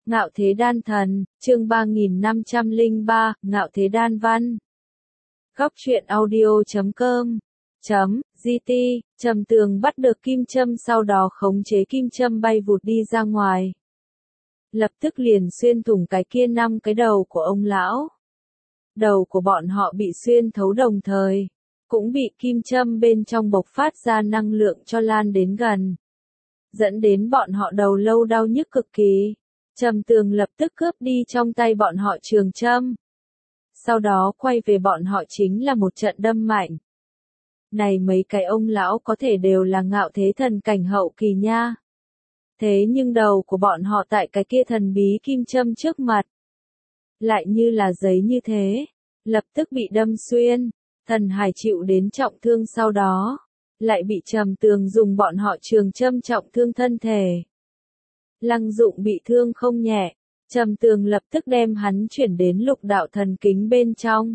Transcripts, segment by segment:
Ngạo Thế Đan Thần, chương 3503, Ngạo Thế Đan Văn. Góc truyện audio.com .gt, Trầm Tường bắt được kim châm sau đó khống chế kim châm bay vụt đi ra ngoài. Lập tức liền xuyên thủng cái kia 5 cái đầu của ông lão. Đầu của bọn họ bị xuyên thấu đồng thời, cũng bị kim châm bên trong bộc phát ra năng lượng cho lan đến gần. Dẫn đến bọn họ đầu lâu đau nhức cực kỳ. Trầm Tường lập tức cướp đi trong tay bọn họ trường châm. Sau đó quay về bọn họ chính là một trận đâm mạnh. Này mấy cái ông lão có thể đều là ngạo thế thần cảnh hậu kỳ nha. Thế nhưng đầu của bọn họ tại cái kia thần bí kim châm trước mặt. Lại như là giấy như thế. Lập tức bị đâm xuyên. Thần Hải chịu đến trọng thương sau đó. Lại bị Trầm Tường dùng bọn họ trường châm trọng thương thân thể. Lăng Dụng bị thương không nhẹ, Trầm Tường lập tức đem hắn chuyển đến lục đạo thần kính bên trong.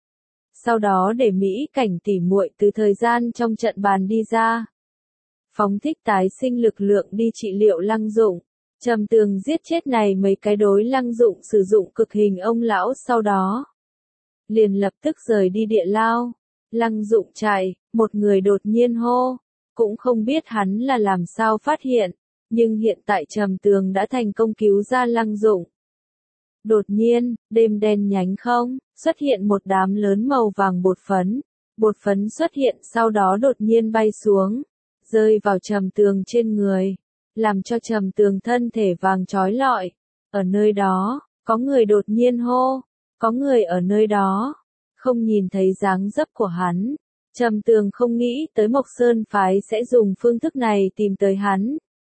Sau đó để Mỹ Cảnh tỉ muội từ thời gian trong trận bàn đi ra. Phóng thích tái sinh lực lượng đi trị liệu Lăng Dụng. Trầm Tường giết chết này mấy cái đối Lăng Dụng sử dụng cực hình ông lão sau đó. Liền lập tức rời đi địa lao. Lăng Dụng chạy, một người đột nhiên hô. Cũng không biết hắn là làm sao phát hiện. Nhưng hiện tại Trầm Tường đã thành công cứu ra Lăng Dụng. Đột nhiên, đêm đen nhánh không, xuất hiện một đám lớn màu vàng bột phấn. Bột phấn xuất hiện sau đó đột nhiên bay xuống, rơi vào Trầm Tường trên người, làm cho Trầm Tường thân thể vàng chói lọi. Ở nơi đó, có người đột nhiên hô, có người ở nơi đó, không nhìn thấy dáng dấp của hắn. Trầm Tường không nghĩ tới Mộc Sơn phái sẽ dùng phương thức này tìm tới hắn.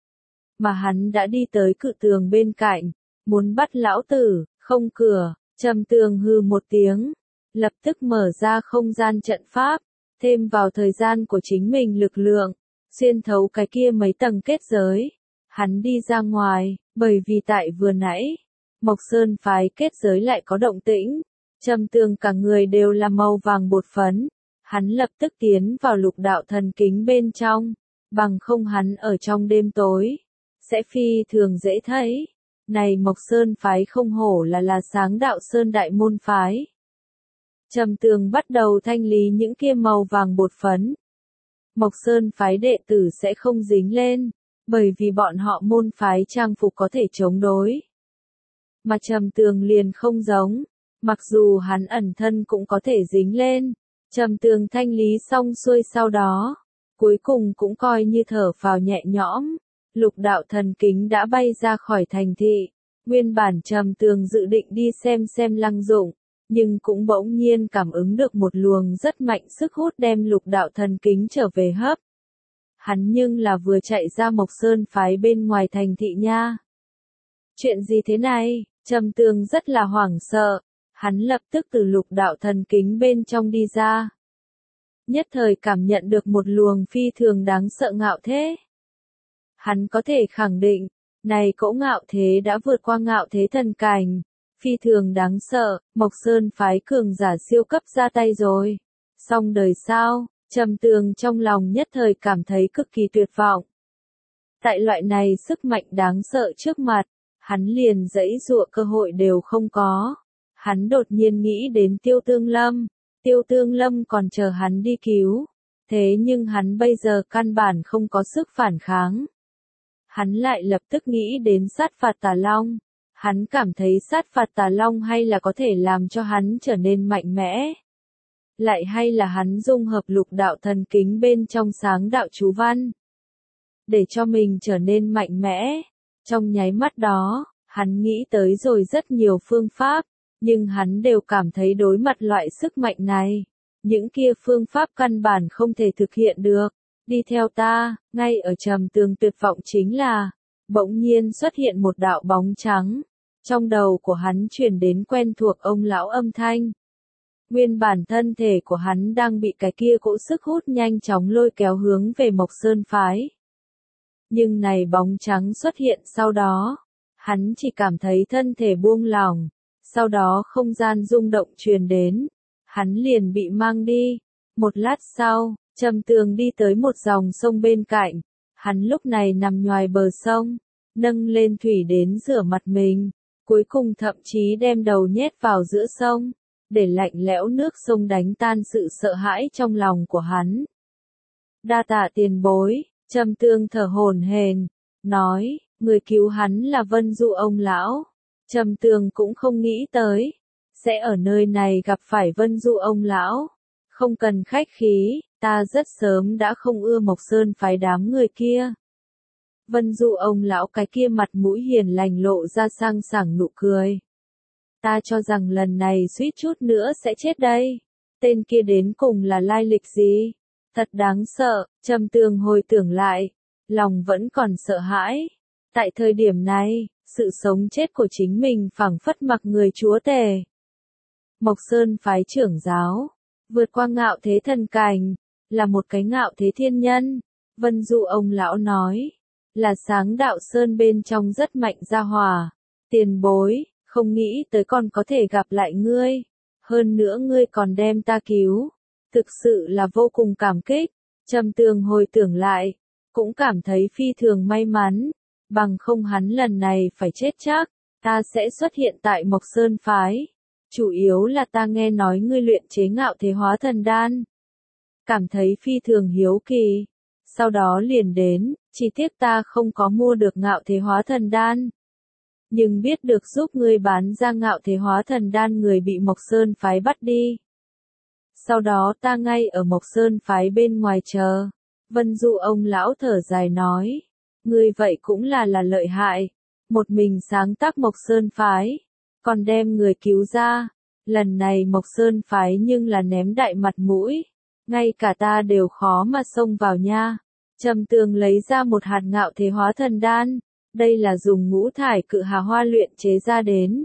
Mà hắn đã đi tới cự tường bên cạnh, muốn bắt lão tử, không cửa. Trầm Tường hừ một tiếng, lập tức mở ra không gian trận pháp, thêm vào thời gian của chính mình lực lượng, xuyên thấu cái kia mấy tầng kết giới. Hắn đi ra ngoài, bởi vì tại vừa nãy, Mộc Sơn phái kết giới lại có động tĩnh. Trầm Tường cả người đều là màu vàng bột phấn, hắn lập tức tiến vào lục đạo thần kính bên trong, bằng không hắn ở trong đêm tối sẽ phi thường dễ thấy. Này Mộc Sơn phái không hổ là sáng đạo Sơn đại môn phái. Trầm Tường bắt đầu thanh lý những kia màu vàng bột phấn. Mộc Sơn phái đệ tử sẽ không dính lên, bởi vì bọn họ môn phái trang phục có thể chống đối. Mà Trầm Tường liền không giống, mặc dù hắn ẩn thân cũng có thể dính lên. Trầm Tường thanh lý xong xuôi sau đó, cuối cùng cũng coi như thở phào nhẹ nhõm. Lục đạo thần kính đã bay ra khỏi thành thị. Nguyên bản Trầm Tường dự định đi xem Lăng Dụng, nhưng cũng bỗng nhiên cảm ứng được một luồng rất mạnh sức hút đem lục đạo thần kính trở về hấp. Hắn nhưng là vừa chạy ra Mộc Sơn phái bên ngoài thành thị nha. Chuyện gì thế này? Trầm Tường rất là hoảng sợ. Hắn lập tức từ lục đạo thần kính bên trong đi ra. Nhất thời cảm nhận được một luồng phi thường đáng sợ ngạo thế. Hắn có thể khẳng định, này cỗ ngạo thế đã vượt qua ngạo thế thần cảnh, phi thường đáng sợ. Mộc Sơn phái cường giả siêu cấp ra tay rồi. Xong đời sao? Trầm Tường trong lòng nhất thời cảm thấy cực kỳ tuyệt vọng. Tại loại này sức mạnh đáng sợ trước mặt, hắn liền giãy giụa cơ hội đều không có. Hắn đột nhiên nghĩ đến Tiêu Tương Lâm. Tiêu Tương Lâm còn chờ hắn đi cứu. Thế nhưng hắn bây giờ căn bản không có sức phản kháng. Hắn lại lập tức nghĩ đến sát phạt Tà Long. Hắn cảm thấy sát phạt Tà Long hay là có thể làm cho hắn trở nên mạnh mẽ. Lại hay là hắn dung hợp lục đạo thần kính bên trong sáng đạo chú văn. Để cho mình trở nên mạnh mẽ. Trong nháy mắt đó, hắn nghĩ tới rồi rất nhiều phương pháp. Nhưng hắn đều cảm thấy đối mặt loại sức mạnh này. Những kia phương pháp căn bản không thể thực hiện được. Đi theo ta, ngay ở Trầm Tường tuyệt vọng chính là, bỗng nhiên xuất hiện một đạo bóng trắng. Trong đầu của hắn truyền đến quen thuộc ông lão âm thanh. Nguyên bản thân thể của hắn đang bị cái kia cỗ sức hút nhanh chóng lôi kéo hướng về Mộc Sơn phái. Nhưng này bóng trắng xuất hiện sau đó, hắn chỉ cảm thấy thân thể buông lỏng, sau đó không gian rung động truyền đến, hắn liền bị mang đi. Một lát sau, Trầm Tường đi tới một dòng sông bên cạnh, hắn lúc này nằm nhoài bờ sông, nâng lên thủy đến rửa mặt mình, cuối cùng thậm chí đem đầu nhét vào giữa sông, để lạnh lẽo nước sông đánh tan sự sợ hãi trong lòng của hắn. Đa tạ tiền bối, Trầm Tương thở hổn hển, nói, người cứu hắn là Vân Du ông lão. Trầm Tương cũng không nghĩ tới, sẽ ở nơi này gặp phải Vân Du ông lão. Không cần khách khí, ta rất sớm đã không ưa Mộc Sơn phái đám người kia. Vân Du ông lão cái kia mặt mũi hiền lành lộ ra sang sảng nụ cười. Ta cho rằng lần này suýt chút nữa sẽ chết đây. Tên kia đến cùng là lai lịch gì? Thật đáng sợ, Trầm Tương hồi tưởng lại, lòng vẫn còn sợ hãi. Tại thời điểm này, sự sống chết của chính mình phảng phất mặc người chúa tể. Mộc Sơn phái trưởng giáo, vượt qua ngạo thế thần cảnh, là một cái ngạo thế thiên nhân. Vân Du ông lão nói, là sáng đạo sơn bên trong rất mạnh gia hỏa. Tiền bối, không nghĩ tới còn có thể gặp lại ngươi. Hơn nữa ngươi còn đem ta cứu. Thực sự là vô cùng cảm kích. Trầm Tương hồi tưởng lại, cũng cảm thấy phi thường may mắn. Bằng không hắn lần này phải chết chắc, ta sẽ xuất hiện tại Mộc Sơn phái. Chủ yếu là ta nghe nói ngươi luyện chế ngạo thế hóa thần đan. Cảm thấy phi thường hiếu kỳ. Sau đó liền đến, chỉ tiếc ta không có mua được ngạo thế hóa thần đan. Nhưng biết được giúp ngươi bán ra ngạo thế hóa thần đan người bị Mộc Sơn phái bắt đi. Sau đó ta ngay ở Mộc Sơn phái bên ngoài chờ. Vân Du ông lão thở dài nói. Ngươi vậy cũng là lợi hại. Một mình sáng tác Mộc Sơn phái. Còn đem người cứu ra. Lần này Mộc Sơn phái nhưng là ném đại mặt mũi. Ngay cả ta đều khó mà xông vào nha. Trầm Tương lấy ra một hạt ngạo thế hóa thần đan. Đây là dùng ngũ thải cự hà hoa luyện chế ra đến.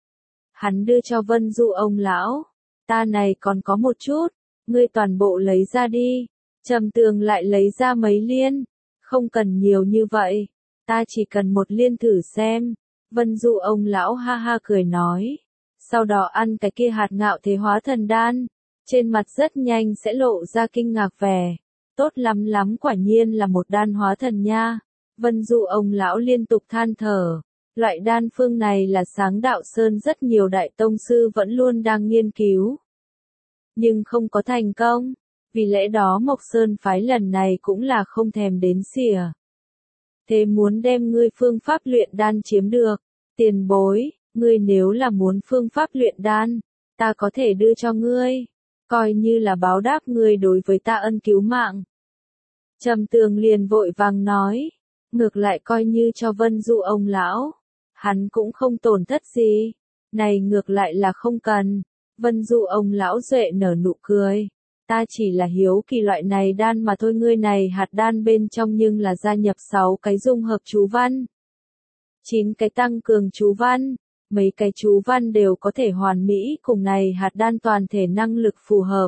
Hắn đưa cho Vân Du ông lão. Ta này còn có một chút. Ngươi toàn bộ lấy ra đi. Trầm Tương lại lấy ra mấy liên. Không cần nhiều như vậy. Ta chỉ cần một liên thử xem. Vân Du ông lão ha ha cười nói. Sau đó ăn cái kia hạt ngạo thế hóa thần đan. Trên mặt rất nhanh sẽ lộ ra kinh ngạc vẻ. Tốt lắm lắm, quả nhiên là một đan hóa thần nha. Vân Du ông lão liên tục than thở. Loại đan phương này là sáng đạo sơn rất nhiều đại tông sư vẫn luôn đang nghiên cứu. Nhưng không có thành công. Vì lẽ đó Mộc Sơn phái lần này cũng là không thèm đến xỉa. Thế muốn đem ngươi phương pháp luyện đan chiếm được. Tiền bối, ngươi nếu là muốn phương pháp luyện đan, ta có thể đưa cho ngươi. Coi như là báo đáp ngươi đối với ta ân cứu mạng. Trầm Tương liền vội vàng nói. Ngược lại coi như cho Vân Du ông lão. Hắn cũng không tổn thất gì. Này ngược lại là không cần. Vân Du ông lão duệ nở nụ cười. Ta chỉ là hiếu kỳ loại này đan mà thôi, ngươi này hạt đan bên trong nhưng là gia nhập 6 cái dung hợp chú văn. 9 cái tăng cường chú văn. Mấy cái chú văn đều có thể hoàn mỹ cùng này hạt đan toàn thể năng lực phù hợp.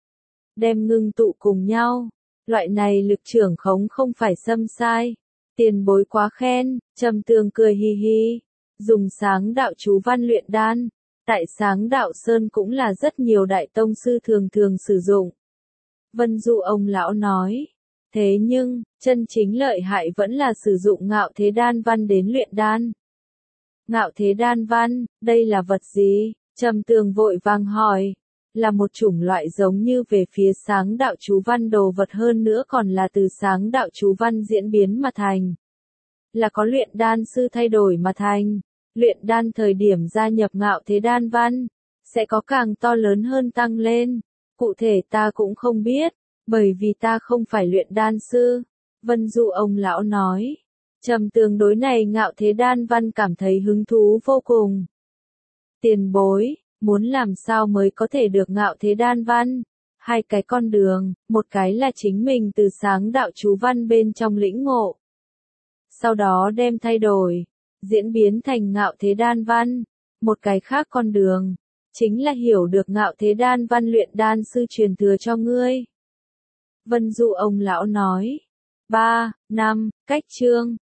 Đem ngưng tụ cùng nhau. Loại này lực trưởng khống không phải xâm sai. Tiền bối quá khen, Trầm Tương cười hi hi. Dùng sáng đạo chú văn luyện đan. Tại sáng đạo sơn cũng là rất nhiều đại tông sư thường thường sử dụng. Vân Du ông lão nói. Thế nhưng, chân chính lợi hại vẫn là sử dụng ngạo thế đan văn đến luyện đan. Ngạo thế đan văn, đây là vật gì? Trầm Tương vội vàng hỏi. Là một chủng loại giống như về phía sáng đạo chú văn đồ vật, hơn nữa còn là từ sáng đạo chú văn diễn biến mà thành. Là có luyện đan sư thay đổi mà thành. Luyện đan thời điểm gia nhập ngạo thế đan văn, sẽ có càng to lớn hơn tăng lên. Cụ thể ta cũng không biết, bởi vì ta không phải luyện đan sư. Vân Du ông lão nói. Trầm Tương đối này ngạo thế đan văn cảm thấy hứng thú vô cùng. Tiền bối, muốn làm sao mới có thể được ngạo thế đan văn? Hai cái con đường, một cái là chính mình từ sáng đạo chú văn bên trong lĩnh ngộ. Sau đó đem thay đổi, diễn biến thành ngạo thế đan văn. Một cái khác con đường, chính là hiểu được ngạo thế đan văn luyện đan sư truyền thừa cho ngươi. Vân Du ông lão nói. 3, 5, cách chương.